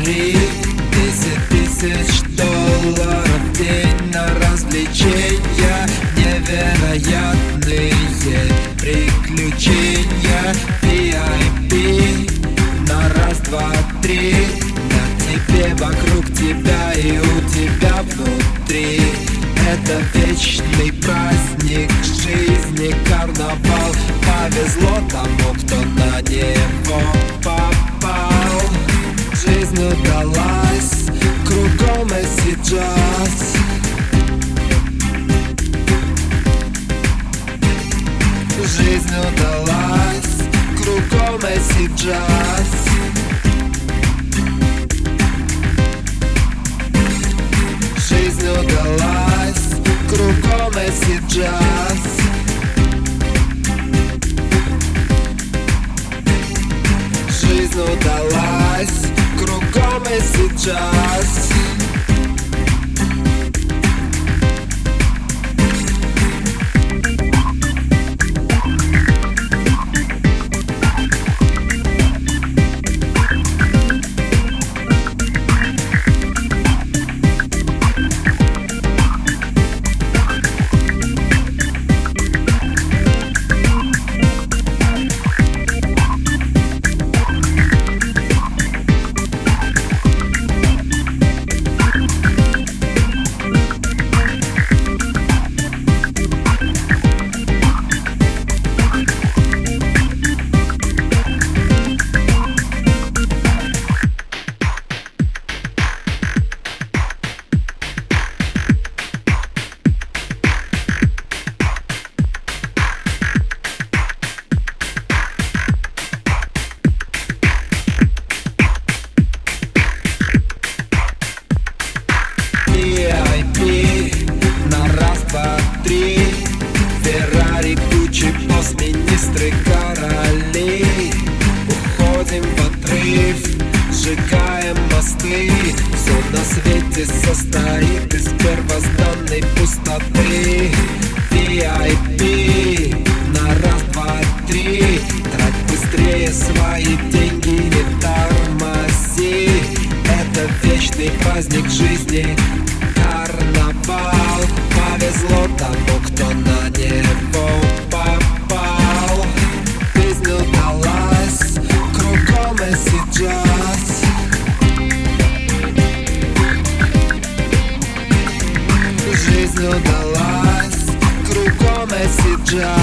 3, 10 000 $ в день на развлечения, невероятные приключения. VIP на раз, два, три, на тебе, вокруг тебя и у тебя внутри. Это вечный праздник жизни, карнавал. Повезло тому, кто на него попал. Жизнь удалась, кругом acid jazz. Жизнь удалась, кругом acid jazz. Жизнь удалась, кругом acid jazz. Жизнь удалась, кругом acid jazz. Феррари, Гуччи, постминистры, короли. Уходим в отрыв, сжигаем мосты. Все на свете состоит из первозданной пустоты. VIP на раз, два, три. Трать быстрее свои деньги, не тормози. Это вечный праздник жизни, карнавал. Повезло тому, кто на него попал. Жизнь удалась, кругом acid jazz. Жизнь удалась, кругом acid jazz.